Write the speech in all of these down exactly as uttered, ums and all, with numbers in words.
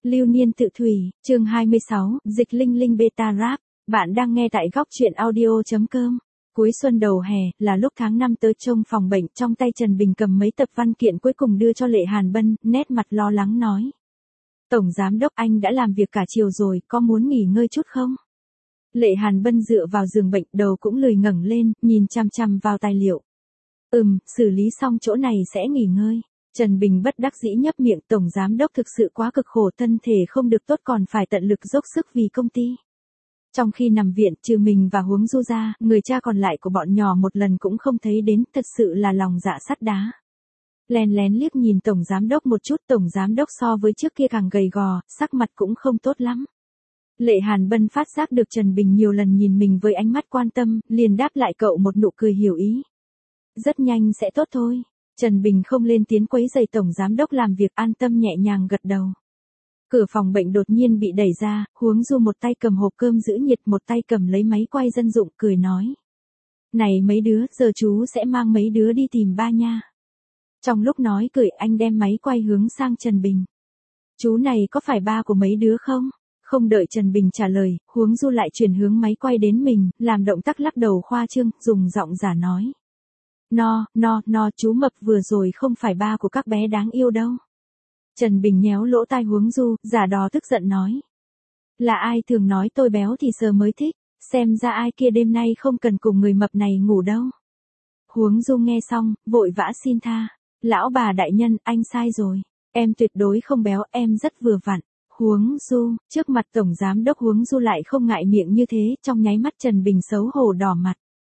Lưu niên tự thủy, chương hai mươi sáu, dịch linh linh beta rap. Bạn đang nghe tại góc truyện audio.com. Cuối xuân đầu hè, là lúc tháng năm tới trông phòng bệnh, trong tay Trần Bình cầm mấy tập văn kiện cuối cùng đưa cho Lệ Hàn Bân, nét mặt lo lắng nói. Tổng giám đốc, anh đã làm việc cả chiều rồi, có muốn nghỉ ngơi chút không? Lệ Hàn Bân dựa vào giường bệnh, đầu cũng lười ngẩng lên, nhìn chằm chằm vào tài liệu. Ừm, xử lý xong chỗ này sẽ nghỉ ngơi. Trần Bình bất đắc dĩ nhấp miệng, tổng giám đốc thực sự quá cực khổ, thân thể không được tốt còn phải tận lực dốc sức vì công ty. Trong khi nằm viện, trừ mình và Huống Du ra, người cha còn lại của bọn nhỏ một lần cũng không thấy đến, thật sự là lòng dạ sắt đá. Lén lén liếc nhìn tổng giám đốc một chút, tổng giám đốc so với trước kia càng gầy gò, sắc mặt cũng không tốt lắm. Lệ Hàn Bân phát giác được Trần Bình nhiều lần nhìn mình với ánh mắt quan tâm, liền đáp lại cậu một nụ cười hiểu ý. Rất nhanh sẽ tốt thôi. Trần Bình không lên tiếng quấy rầy tổng giám đốc làm việc, an tâm nhẹ nhàng gật đầu. Cửa phòng bệnh đột nhiên bị đẩy ra, Huống Du một tay cầm hộp cơm giữ nhiệt, một tay cầm lấy máy quay dân dụng, cười nói. Này mấy đứa, giờ chú sẽ mang mấy đứa đi tìm ba nha. Trong lúc nói cười, anh đem máy quay hướng sang Trần Bình. Chú này có phải ba của mấy đứa không? Không đợi Trần Bình trả lời, Huống Du lại chuyển hướng máy quay đến mình, làm động tác lắc đầu khoa trương, dùng giọng giả nói. No, no, no, chú mập vừa rồi không phải ba của các bé đáng yêu đâu. Trần Bình nhéo lỗ tai Huống Du, giả đò tức giận nói. Là ai thường nói tôi béo thì sờ mới thích, xem ra ai kia đêm nay không cần cùng người mập này ngủ đâu. Huống Du nghe xong, vội vã xin tha. Lão bà đại nhân, anh sai rồi. Em tuyệt đối không béo, em rất vừa vặn. Huống Du, trước mặt tổng giám đốc Huống Du lại không ngại miệng như thế, trong nháy mắt Trần Bình xấu hổ đỏ mặt.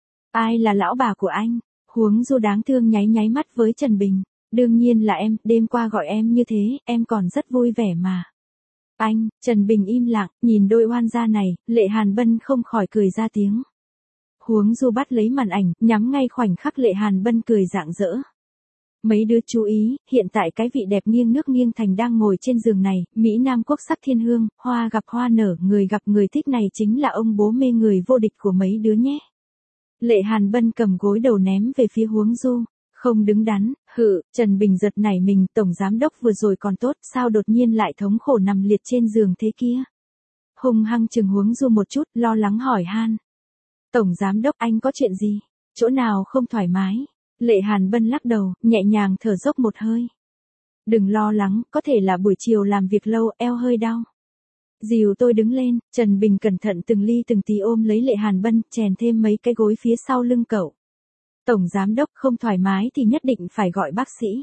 Ai là lão bà của anh? Huống Du đáng thương nháy nháy mắt với Trần Bình. Đương nhiên là em, đêm qua gọi em như thế, em còn rất vui vẻ mà. Anh, Trần Bình im lặng, nhìn đôi oan gia này, Lệ Hàn Bân không khỏi cười ra tiếng. Huống Du bắt lấy màn ảnh, nhắm ngay khoảnh khắc Lệ Hàn Bân cười rạng rỡ. Mấy đứa chú ý, hiện tại cái vị đẹp nghiêng nước nghiêng thành đang ngồi trên giường này, Mỹ Nam quốc sắc thiên hương, hoa gặp hoa nở, người gặp người thích này chính là ông bố mê người vô địch của mấy đứa nhé. Lệ Hàn Bân cầm gối đầu ném về phía Huống Du. Không đứng đắn, hự, Trần Bình giật nảy mình, tổng giám đốc vừa rồi còn tốt, sao đột nhiên lại thống khổ nằm liệt trên giường thế kia. Hùng hăng chừng Huống Du một chút, lo lắng hỏi han. Tổng giám đốc, anh có chuyện gì? Chỗ nào không thoải mái? Lệ Hàn Bân lắc đầu, nhẹ nhàng thở dốc một hơi. Đừng lo lắng, có thể là buổi chiều làm việc lâu, eo hơi đau. Dìu tôi đứng lên, Trần Bình cẩn thận từng ly từng tí ôm lấy Lệ Hàn Bân, chèn thêm mấy cái gối phía sau lưng cậu. Tổng giám đốc, không thoải mái thì nhất định phải gọi bác sĩ.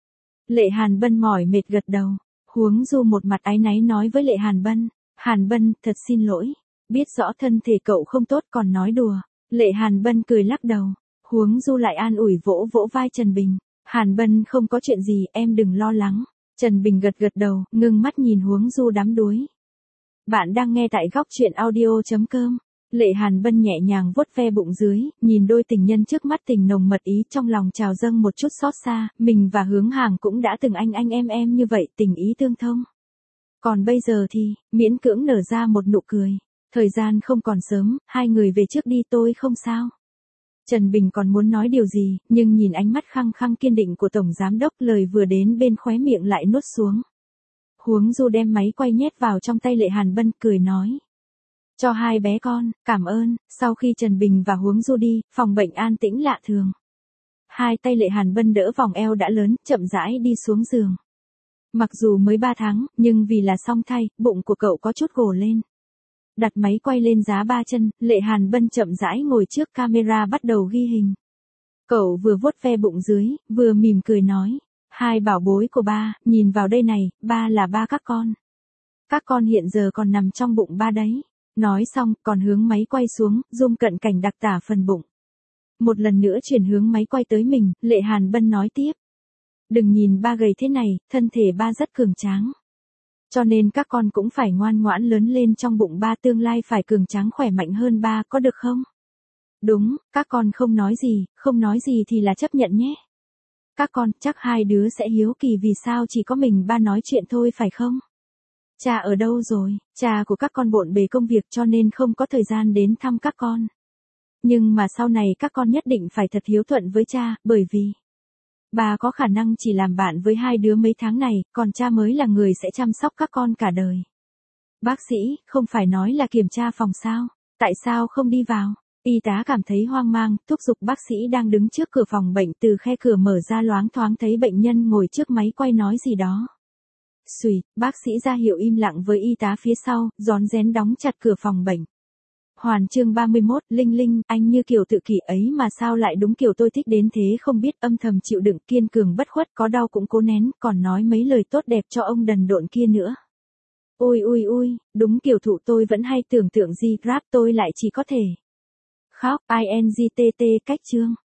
Lệ Hàn Bân mỏi mệt gật đầu. Huống Du một mặt áy náy nói với Lệ Hàn Bân. Hàn Bân, thật xin lỗi. Biết rõ thân thể cậu không tốt còn nói đùa. Lệ Hàn Bân cười lắc đầu. Huống Du lại an ủi vỗ vỗ vai Trần Bình. Hàn Bân, không có chuyện gì, em đừng lo lắng. Trần Bình gật gật đầu, ngưng mắt nhìn Huống Du đắm đuối. Bạn đang nghe tại góc truyện audio.com. Lệ Hàn Bân nhẹ nhàng vuốt ve bụng dưới, nhìn đôi tình nhân trước mắt tình nồng mật ý, trong lòng trào dâng một chút xót xa, mình và Hướng Hàng cũng đã từng anh anh em em như vậy, tình ý tương thông. Còn bây giờ thì, miễn cưỡng nở ra một nụ cười. Thời gian không còn sớm, hai người về trước đi, tôi không sao. Trần Bình còn muốn nói điều gì, nhưng nhìn ánh mắt khăng khăng kiên định của tổng giám đốc, lời vừa đến bên khóe miệng lại nuốt xuống. Huống Du đem máy quay nhét vào trong tay Lệ Hàn Bân, cười nói. Cho hai bé con, cảm ơn. Sau khi Trần Bình và Huống Du đi, phòng bệnh an tĩnh lạ thường. Hai tay Lệ Hàn Bân đỡ vòng eo đã lớn, chậm rãi đi xuống giường. Mặc dù mới ba tháng, nhưng vì là song thai, bụng của cậu có chút gồ lên. Đặt máy quay lên giá ba chân, Lệ Hàn Bân chậm rãi ngồi trước camera bắt đầu ghi hình. Cậu vừa vuốt ve bụng dưới, vừa mỉm cười nói. Hai bảo bối của ba, nhìn vào đây này, ba là ba các con. Các con hiện giờ còn nằm trong bụng ba đấy. Nói xong, còn hướng máy quay xuống, zoom cận cảnh đặc tả phần bụng. Một lần nữa chuyển hướng máy quay tới mình, Lệ Hàn Bân nói tiếp. Đừng nhìn ba gầy thế này, thân thể ba rất cường tráng. Cho nên các con cũng phải ngoan ngoãn lớn lên trong bụng ba, tương lai phải cường tráng khỏe mạnh hơn ba, có được không? Đúng, các con không nói gì, không nói gì thì là chấp nhận nhé. Các con, chắc hai đứa sẽ hiếu kỳ vì sao chỉ có mình ba nói chuyện thôi phải không? Cha ở đâu rồi? Cha của các con bộn bề công việc cho nên không có thời gian đến thăm các con. Nhưng mà sau này các con nhất định phải thật hiếu thuận với cha, bởi vì... Bà có khả năng chỉ làm bạn với hai đứa mấy tháng này, còn cha mới là người sẽ chăm sóc các con cả đời. Bác sĩ, không phải nói là kiểm tra phòng sao? Tại sao không đi vào? Y tá cảm thấy hoang mang, thúc giục bác sĩ đang đứng trước cửa phòng bệnh, từ khe cửa mở ra loáng thoáng thấy bệnh nhân ngồi trước máy quay nói gì đó. Xùi, bác sĩ ra hiệu im lặng với y tá phía sau, rón rén đóng chặt cửa phòng bệnh. Hoàn chương ba mươi mốt, Linh Linh, anh như kiểu tự kỷ ấy mà sao lại đúng kiểu tôi thích đến thế, không biết âm thầm chịu đựng, kiên cường bất khuất, có đau cũng cố nén, còn nói mấy lời tốt đẹp cho ông đần độn kia nữa. Ôi ôi ôi, đúng kiểu thụ tôi vẫn hay tưởng tượng gì, rap tôi lại chỉ có thể khóc, ingtt cách chương.